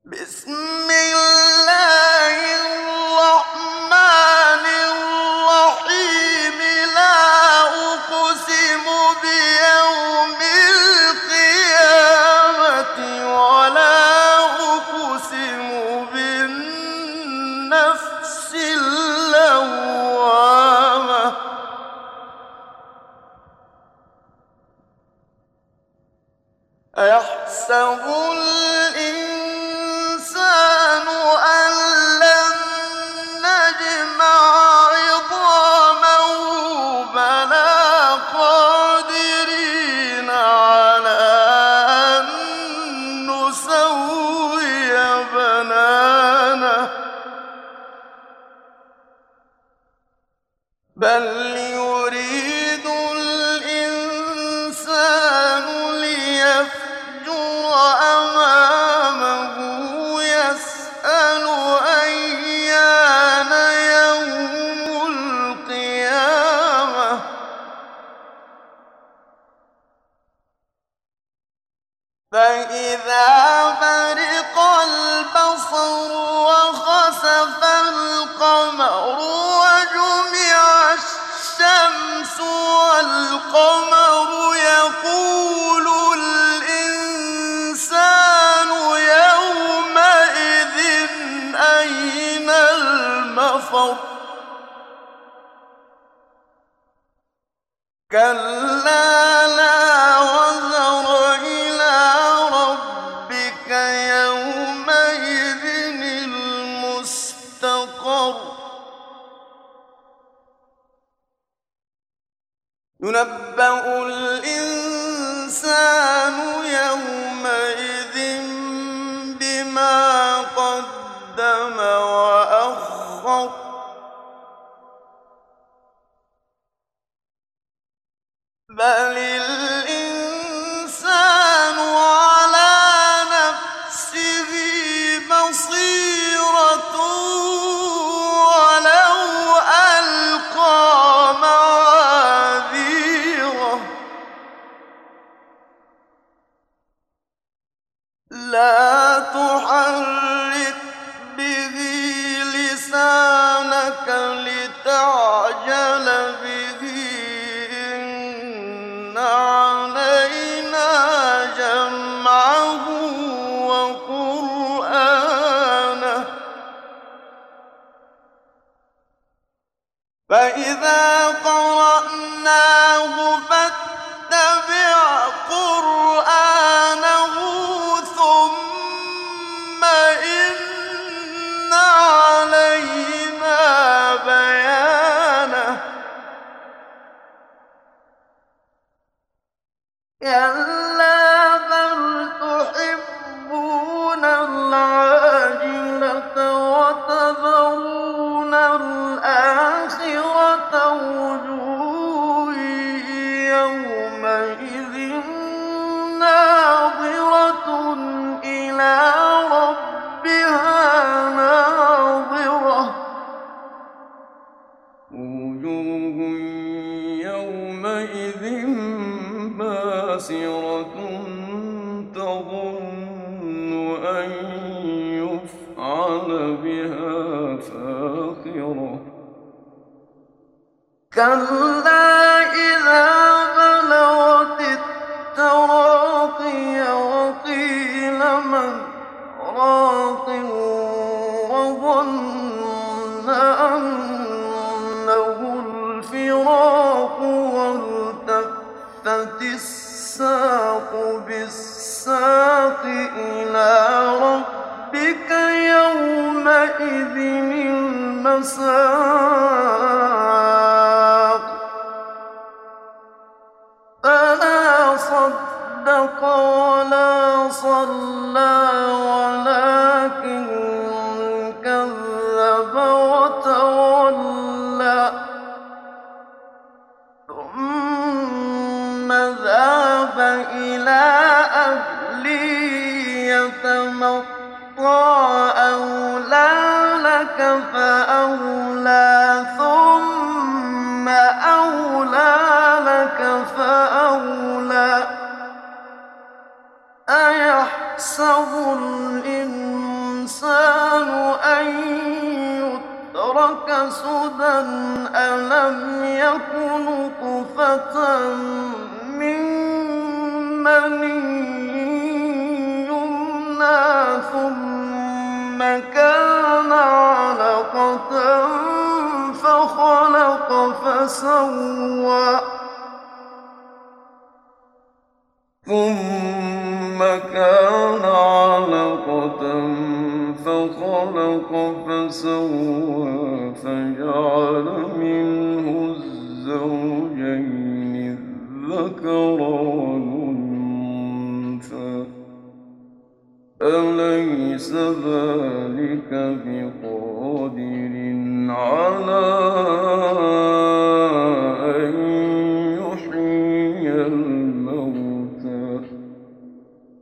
بسم الله الرحمن الرحيم لا أقسم بيوم القيامة ولا أقسم بالنفس اللوامة أيحسب الإنسان أن لن نجمع عظامه بلى قادرين على أن نسوي بنانه بل يريد الإنسان ليفجر أمامه يسأل أيان يوم القيامة فإذا برق البصر وخسف القمر وجمع الشمس والقمر يقول الإنسان يومئذ أين المفر كلا لا وزر إلى ربك يومئذ المستقر ينبأ الإنسان يومئذ بما قدم وأخر بل الإنسان على نفسه بصيرة ولو ألقى معاذيره لا تحرك به لسانك لتعجل به إن علينا جمعه وقرآنه فإذا قرأناه فاتبع قرآنه ثم إن علينا بيانه كلا بل تحبون العاجلة وتذرون الآخرة وجوه يومئذ ناظرة إلى ربها ناظرة وجوه يومئذ باسرة تظن أن يفعل بها فاقرة كلا إذا بلغت التراقي وقيل من راق وظن أنه الفراق والتفت الساق بالساق إلى ربك يومئذ المساق فلا صدق ولا صلى ولكن كذب وتولى ثم ذهب إلى أهله يتمطى أولى لك فأولى ثم أولى لك فأولى أيحسب الإنسان ثم كان علقة فخلق فسوى ثم كان علقة فخلق فسوى فجعل منه الزوجين الذكر والأنثى أليس ذلك بقادر على